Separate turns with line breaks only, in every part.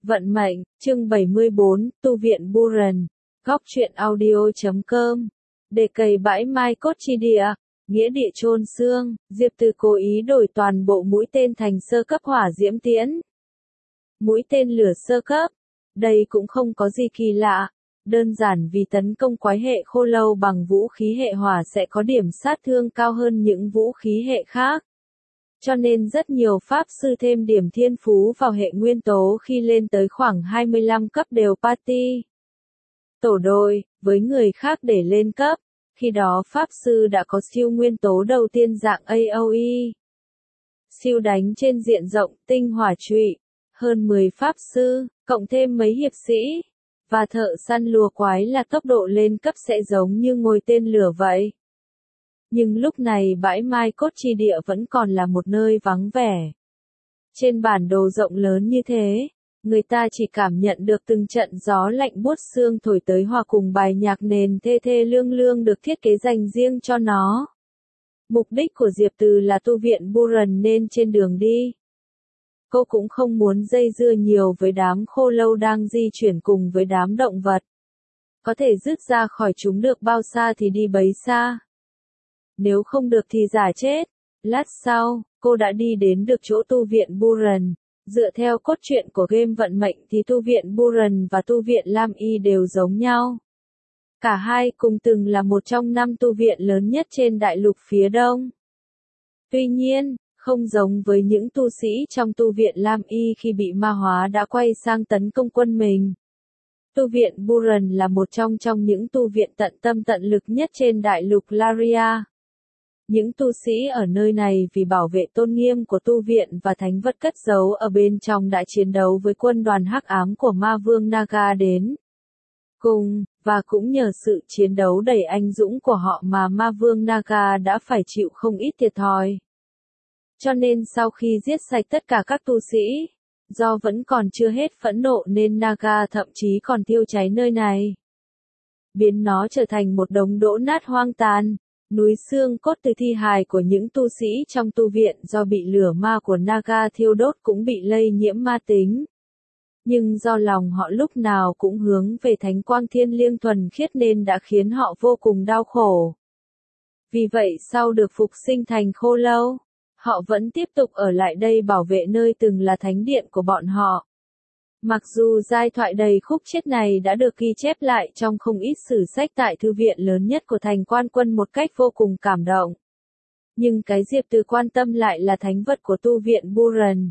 Vận mệnh, chương 74, tu viện Buren, góc truyện audio.com. Để cày bãi mai cốt chi địa, nghĩa địa chôn xương, Diệp Từ cố ý đổi toàn bộ mũi tên thành sơ cấp hỏa diễm tiễn. Mũi tên lửa sơ cấp, đây cũng không có gì kỳ lạ, đơn giản vì tấn công quái hệ khô lâu bằng vũ khí hệ hỏa sẽ có điểm sát thương cao hơn những vũ khí hệ khác. Cho nên rất nhiều pháp sư thêm điểm thiên phú vào hệ nguyên tố khi lên tới khoảng 25 cấp đều party. Tổ đội, với người khác để lên cấp, khi đó pháp sư đã có siêu nguyên tố đầu tiên dạng AOE. Siêu đánh trên diện rộng, tinh hỏa trụy, hơn 10 pháp sư, cộng thêm mấy hiệp sĩ, và thợ săn lùa quái là tốc độ lên cấp sẽ giống như ngồi tên lửa vậy. Nhưng lúc này bãi mai cốt chi địa vẫn còn là một nơi vắng vẻ. Trên bản đồ rộng lớn như thế, người ta chỉ cảm nhận được từng trận gió lạnh buốt xương thổi tới hòa cùng bài nhạc nền thê thê lương lương được thiết kế dành riêng cho nó. Mục đích của Diệp Từ là tu viện Buren nên trên đường đi. Cô cũng không muốn dây dưa nhiều với đám khô lâu đang di chuyển cùng với đám động vật. Có thể dứt ra khỏi chúng được bao xa thì đi bấy xa. Nếu không được thì giả chết. Lát sau, cô đã đi đến được chỗ tu viện Buren. Dựa theo cốt truyện của game vận mệnh thì tu viện Buren và tu viện Lam Y đều giống nhau. Cả hai cùng từng là một trong 5 tu viện lớn nhất trên đại lục phía đông. Tuy nhiên, không giống với những tu sĩ trong tu viện Lam Y khi bị ma hóa đã quay sang tấn công quân mình. Tu viện Buren là một trong những tu viện tận tâm tận lực nhất trên đại lục Laria. Những tu sĩ ở nơi này vì bảo vệ tôn nghiêm của tu viện và thánh vật cất giấu ở bên trong đã chiến đấu với quân đoàn hắc ám của ma vương Naga đến cùng, và cũng nhờ sự chiến đấu đầy anh dũng của họ mà ma vương Naga đã phải chịu không ít thiệt thòi. Cho nên sau khi giết sạch tất cả các tu sĩ, do vẫn còn chưa hết phẫn nộ nên Naga thậm chí còn thiêu cháy nơi này, biến nó trở thành một đống đổ nát hoang tàn. Núi xương cốt từ thi hài của những tu sĩ trong tu viện do bị lửa ma của Naga thiêu đốt cũng bị lây nhiễm ma tính. Nhưng do lòng họ lúc nào cũng hướng về thánh quang thiên liêng thuần khiết nên đã khiến họ vô cùng đau khổ. Vì vậy sau được phục sinh thành khô lâu, họ vẫn tiếp tục ở lại đây bảo vệ nơi từng là thánh điện của bọn họ. Mặc dù giai thoại đầy khúc chiết này đã được ghi chép lại trong không ít sử sách tại thư viện lớn nhất của thành Quan Quân một cách vô cùng cảm động. Nhưng cái Diệp Từ quan tâm lại là thánh vật của tu viện Buren.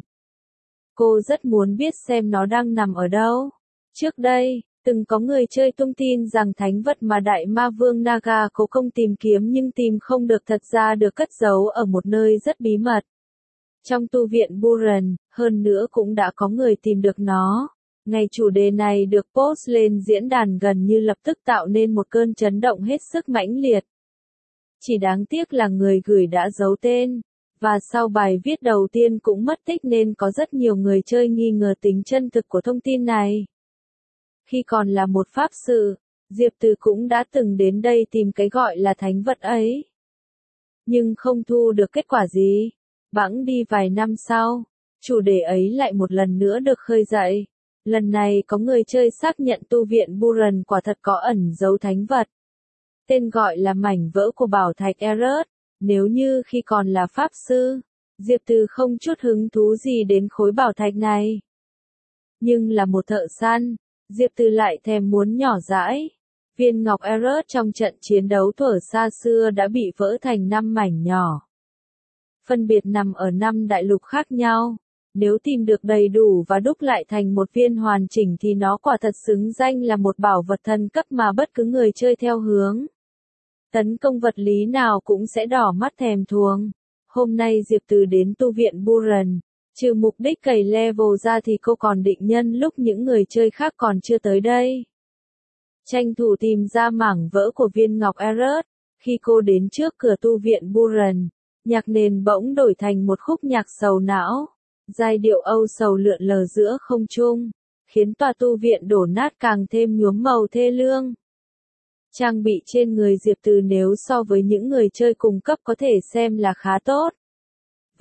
Cô rất muốn biết xem nó đang nằm ở đâu. Trước đây, từng có người chơi tung tin rằng thánh vật mà Đại Ma Vương Naga cố công tìm kiếm nhưng tìm không được thật ra được cất giấu ở một nơi rất bí mật. Trong tu viện Buren, hơn nữa cũng đã có người tìm được nó. Ngày chủ đề này được post lên diễn đàn gần như lập tức tạo nên một cơn chấn động hết sức mãnh liệt. Chỉ đáng tiếc là người gửi đã giấu tên, và sau bài viết đầu tiên cũng mất tích nên có rất nhiều người chơi nghi ngờ tính chân thực của thông tin này. Khi còn là một pháp sư, Diệp Từ cũng đã từng đến đây tìm cái gọi là thánh vật ấy. Nhưng không thu được kết quả gì. Bẵng đi vài năm sau, chủ đề ấy lại một lần nữa được khơi dậy. Lần này có người chơi xác nhận tu viện Buren quả thật có ẩn giấu thánh vật. Tên gọi là mảnh vỡ của bảo thạch Erut. Nếu như khi còn là pháp sư, Diệp Từ không chút hứng thú gì đến khối bảo thạch này. Nhưng là một thợ săn, Diệp Từ lại thèm muốn nhỏ dãi. Viên ngọc Erut trong trận chiến đấu thuở xa xưa đã bị vỡ thành 5 mảnh nhỏ. Phân biệt nằm ở 5 đại lục khác nhau. Nếu tìm được đầy đủ và đúc lại thành một viên hoàn chỉnh thì nó quả thật xứng danh là một bảo vật thần cấp mà bất cứ người chơi theo hướng tấn công vật lý nào cũng sẽ đỏ mắt thèm thuồng. Hôm nay Diệp Từ đến tu viện Buren, trừ mục đích cày level ra thì cô còn định nhân lúc những người chơi khác còn chưa tới đây. Tranh thủ tìm ra mảng vỡ của viên ngọc Erut. Khi cô đến trước cửa tu viện Buren, nhạc nền bỗng đổi thành một khúc nhạc sầu não. Giai điệu âu sầu lượn lờ giữa không trung, khiến tòa tu viện đổ nát càng thêm nhuốm màu thê lương. Trang bị trên người Diệp Từ nếu so với những người chơi cùng cấp có thể xem là khá tốt.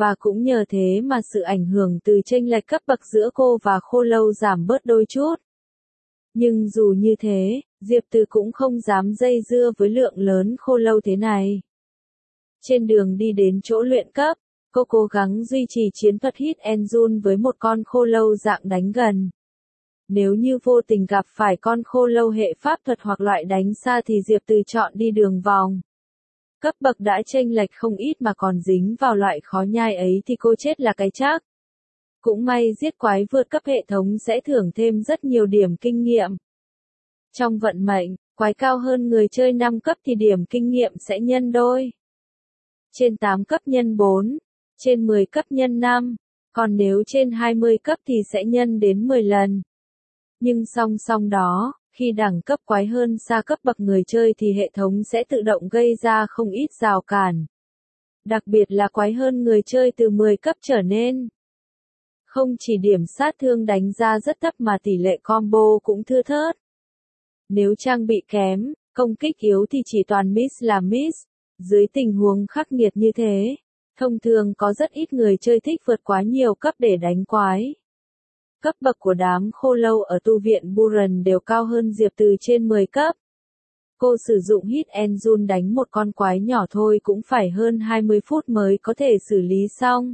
Và cũng nhờ thế mà sự ảnh hưởng từ chênh lệch cấp bậc giữa cô và Khô Lâu giảm bớt đôi chút. Nhưng dù như thế, Diệp Từ cũng không dám dây dưa với lượng lớn Khô Lâu thế này. Trên đường đi đến chỗ luyện cấp, cô cố gắng duy trì chiến thuật hit and run với một con Khô Lâu dạng đánh gần. Nếu như vô tình gặp phải con Khô Lâu hệ pháp thuật hoặc loại đánh xa thì Diệp Từ chọn đi đường vòng. Cấp bậc đã chênh lệch không ít mà còn dính vào loại khó nhai ấy thì cô chết là cái chắc. Cũng may giết quái vượt cấp hệ thống sẽ thưởng thêm rất nhiều điểm kinh nghiệm. Trong vận mệnh, quái cao hơn người chơi 5 cấp thì điểm kinh nghiệm sẽ nhân đôi. Trên 8 cấp nhân 4, trên 10 cấp nhân 5, còn nếu trên 20 cấp thì sẽ nhân đến 10 lần. Nhưng song song đó, khi đẳng cấp quái hơn xa cấp bậc người chơi thì hệ thống sẽ tự động gây ra không ít rào cản. Đặc biệt là quái hơn người chơi từ 10 cấp trở nên. Không chỉ điểm sát thương đánh ra rất thấp mà tỷ lệ combo cũng thưa thớt. Nếu trang bị kém, công kích yếu thì chỉ toàn miss là miss. Dưới tình huống khắc nghiệt như thế, thông thường có rất ít người chơi thích vượt quá nhiều cấp để đánh quái. Cấp bậc của đám Khô Lâu ở tu viện Buren đều cao hơn Diệp Từ trên 10 cấp. Cô sử dụng hit and run đánh một con quái nhỏ thôi cũng phải hơn 20 phút mới có thể xử lý xong.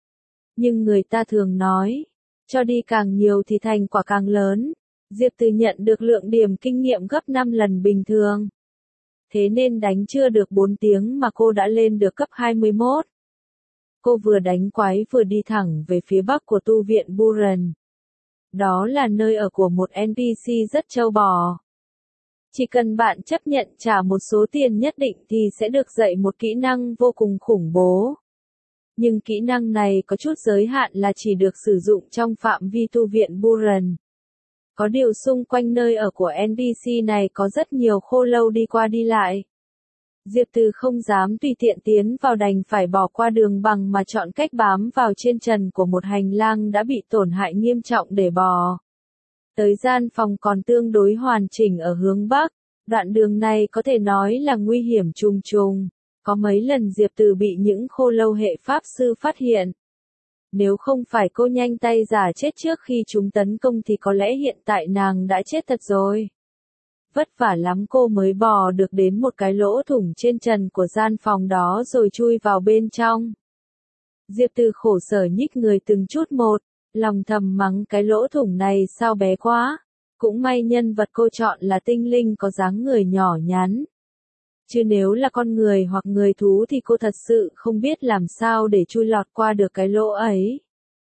Nhưng người ta thường nói, cho đi càng nhiều thì thành quả càng lớn. Diệp Từ nhận được lượng điểm kinh nghiệm gấp 5 lần bình thường. Thế nên đánh chưa được 4 tiếng mà cô đã lên được cấp 21. Cô vừa đánh quái vừa đi thẳng về phía bắc của tu viện Buren. Đó là nơi ở của một NPC rất trâu bò. Chỉ cần bạn chấp nhận trả một số tiền nhất định thì sẽ được dạy một kỹ năng vô cùng khủng bố. Nhưng kỹ năng này có chút giới hạn là chỉ được sử dụng trong phạm vi tu viện Buren. Có điều xung quanh nơi ở của NPC này có rất nhiều Khô Lâu đi qua đi lại. Diệp Từ không dám tùy tiện tiến vào đành phải bỏ qua đường bằng mà chọn cách bám vào trên trần của một hành lang đã bị tổn hại nghiêm trọng để bò. Tới gian phòng còn tương đối hoàn chỉnh ở hướng Bắc, đoạn đường này có thể nói là nguy hiểm trùng trùng. Có mấy lần Diệp Từ bị những Khô Lâu hệ pháp sư phát hiện. Nếu không phải cô nhanh tay giả chết trước khi chúng tấn công thì có lẽ hiện tại nàng đã chết thật rồi. Vất vả lắm cô mới bò được đến một cái lỗ thủng trên trần của gian phòng đó rồi chui vào bên trong. Diệp Từ khổ sở nhích người từng chút một, lòng thầm mắng cái lỗ thủng này sao bé quá. Cũng may nhân vật cô chọn là tinh linh có dáng người nhỏ nhắn. Chứ nếu là con người hoặc người thú thì cô thật sự không biết làm sao để chui lọt qua được cái lỗ ấy.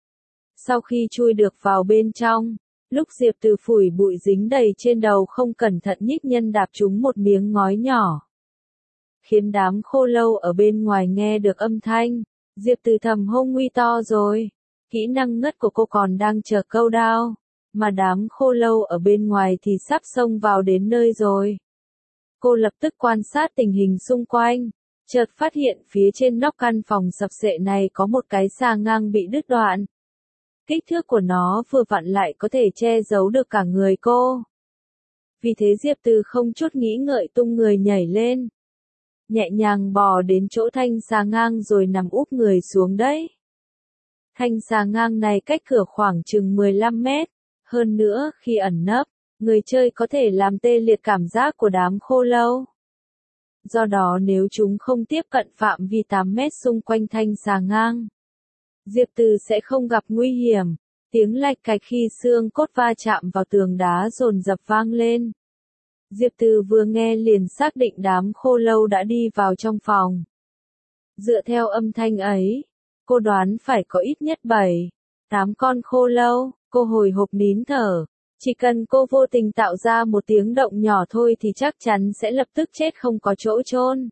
Sau khi chui được vào bên trong, lúc Diệp Từ phủi bụi dính đầy trên đầu không cẩn thận nhích nhân đạp trúng một miếng ngói nhỏ. Khiến đám Khô Lâu ở bên ngoài nghe được âm thanh, Diệp Từ thầm hông nguy to rồi. Kỹ năng ngất của cô còn đang chờ câu đao, mà đám Khô Lâu ở bên ngoài thì sắp xông vào đến nơi rồi. Cô lập tức quan sát tình hình xung quanh, chợt phát hiện phía trên nóc căn phòng sập xệ này có một cái xà ngang bị đứt đoạn. Kích thước của nó vừa vặn lại có thể che giấu được cả người cô. Vì thế Diệp Từ không chút nghĩ ngợi tung người nhảy lên. Nhẹ nhàng bò đến chỗ thanh xà ngang rồi nằm úp người xuống đấy. Thanh xà ngang này cách cửa khoảng chừng 15 mét. Hơn nữa, khi ẩn nấp, người chơi có thể làm tê liệt cảm giác của đám Khô Lâu. Do đó nếu chúng không tiếp cận phạm vi 8 mét xung quanh thanh xà ngang, Diệp Từ sẽ không gặp nguy hiểm. Tiếng lạch cạch khi xương cốt va chạm vào tường đá dồn dập vang lên. Diệp Từ vừa nghe liền xác định đám Khô Lâu đã đi vào trong phòng. Dựa theo âm thanh ấy, cô đoán phải có ít nhất 7, 8 con Khô Lâu. Cô hồi hộp nín thở. Chỉ cần cô vô tình tạo ra một tiếng động nhỏ thôi thì chắc chắn sẽ lập tức chết không có chỗ chôn.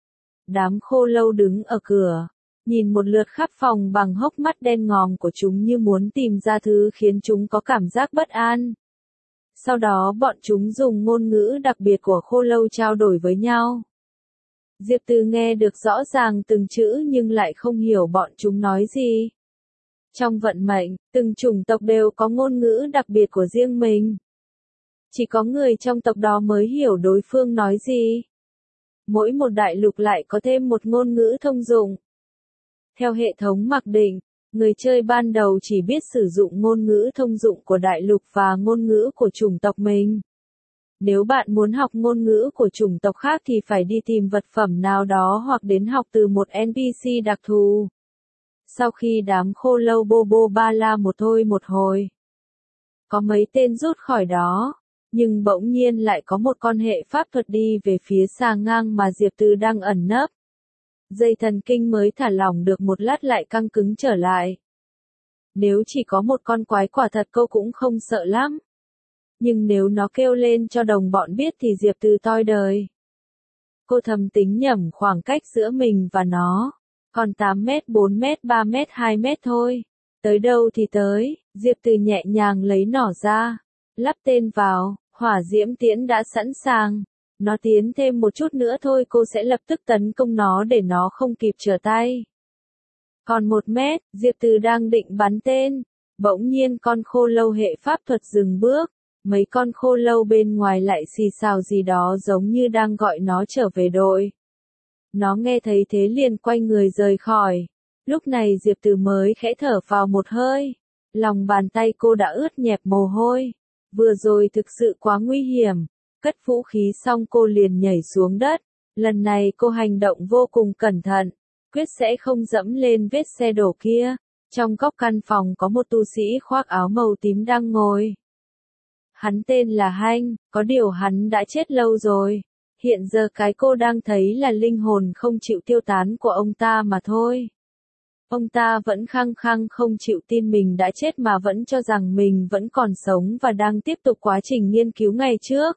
Đám Khô Lâu đứng ở cửa, nhìn một lượt khắp phòng bằng hốc mắt đen ngòm của chúng như muốn tìm ra thứ khiến chúng có cảm giác bất an. Sau đó bọn chúng dùng ngôn ngữ đặc biệt của Khô Lâu trao đổi với nhau. Diệp Từ nghe được rõ ràng từng chữ nhưng lại không hiểu bọn chúng nói gì. Trong vận mệnh, từng chủng tộc đều có ngôn ngữ đặc biệt của riêng mình. Chỉ có người trong tộc đó mới hiểu đối phương nói gì. Mỗi một đại lục lại có thêm một ngôn ngữ thông dụng. Theo hệ thống mặc định, người chơi ban đầu chỉ biết sử dụng ngôn ngữ thông dụng của đại lục và ngôn ngữ của chủng tộc mình. Nếu bạn muốn học ngôn ngữ của chủng tộc khác thì phải đi tìm vật phẩm nào đó hoặc đến học từ một NPC đặc thù. Sau khi đám khô lâu Bobo Ba La một thôi một hồi, có mấy tên rút khỏi đó, nhưng bỗng nhiên lại có một con hệ pháp thuật đi về phía xà ngang mà Diệp Từ đang ẩn nấp. Dây thần kinh mới thả lỏng được một lát lại căng cứng trở lại. Nếu chỉ có một con quái quả thật cô cũng không sợ lắm. Nhưng nếu nó kêu lên cho đồng bọn biết thì Diệp Từ toi đời. Cô thầm tính nhẩm khoảng cách giữa mình và nó. Còn 8 mét, 4 mét, 3 mét, 2 mét thôi. Tới đâu thì tới, Diệp Từ nhẹ nhàng lấy nỏ ra. Lắp tên vào, hỏa diễm tiễn đã sẵn sàng. Nó tiến thêm một chút nữa thôi cô sẽ lập tức tấn công nó để nó không kịp trở tay. Còn 1 mét, Diệp Từ đang định bắn tên. Bỗng nhiên con khô lâu hệ pháp thuật dừng bước. Mấy con khô lâu bên ngoài lại xì xào gì đó giống như đang gọi nó trở về đội. Nó nghe thấy thế liền quay người rời khỏi. Lúc này Diệp Từ mới khẽ thở vào một hơi. Lòng bàn tay cô đã ướt nhẹp mồ hôi. Vừa rồi thực sự quá nguy hiểm. Cất vũ khí xong cô liền nhảy xuống đất. Lần này cô hành động vô cùng cẩn thận. Quyết sẽ không dẫm lên vết xe đổ kia. Trong góc căn phòng có một tu sĩ khoác áo màu tím đang ngồi. Hắn tên là Hanh, có điều hắn đã chết lâu rồi. Hiện giờ cái cô đang thấy là linh hồn không chịu tiêu tán của ông ta mà thôi. Ông ta vẫn khăng khăng không chịu tin mình đã chết mà vẫn cho rằng mình vẫn còn sống và đang tiếp tục quá trình nghiên cứu ngày trước.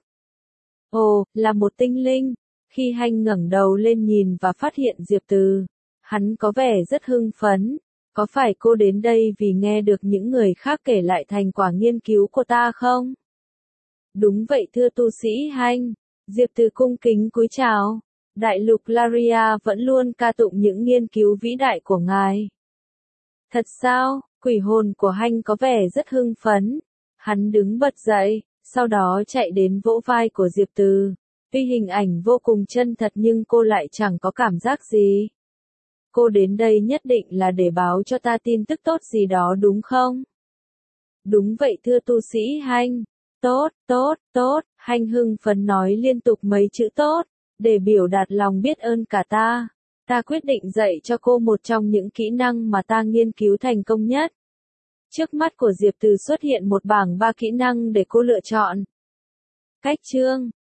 Ồ, là một tinh linh. Khi Hanh ngẩng đầu lên nhìn và phát hiện Diệp Từ, hắn có vẻ rất hưng phấn. Có phải cô đến đây vì nghe được những người khác kể lại thành quả nghiên cứu của ta không? Đúng vậy thưa tu sĩ Hanh. Diệp Từ cung kính cúi chào. Đại lục Laria vẫn luôn ca tụng những nghiên cứu vĩ đại của ngài. Thật sao? Quỷ hồn của Hanh có vẻ rất hưng phấn. Hắn đứng bật dậy, sau đó chạy đến vỗ vai của Diệp Từ. Tuy hình ảnh vô cùng chân thật nhưng cô lại chẳng có cảm giác gì. Cô đến đây nhất định là để báo cho ta tin tức tốt gì đó đúng không? Đúng vậy thưa tu sĩ Hanh. Tốt, tốt, tốt, Hanh hưng phấn nói liên tục mấy chữ tốt, để biểu đạt lòng biết ơn cả ta. Ta quyết định dạy cho cô một trong những kỹ năng mà ta nghiên cứu thành công nhất. Trước mắt của Diệp Từ xuất hiện một bảng 3 kỹ năng để cô lựa chọn. Cách chương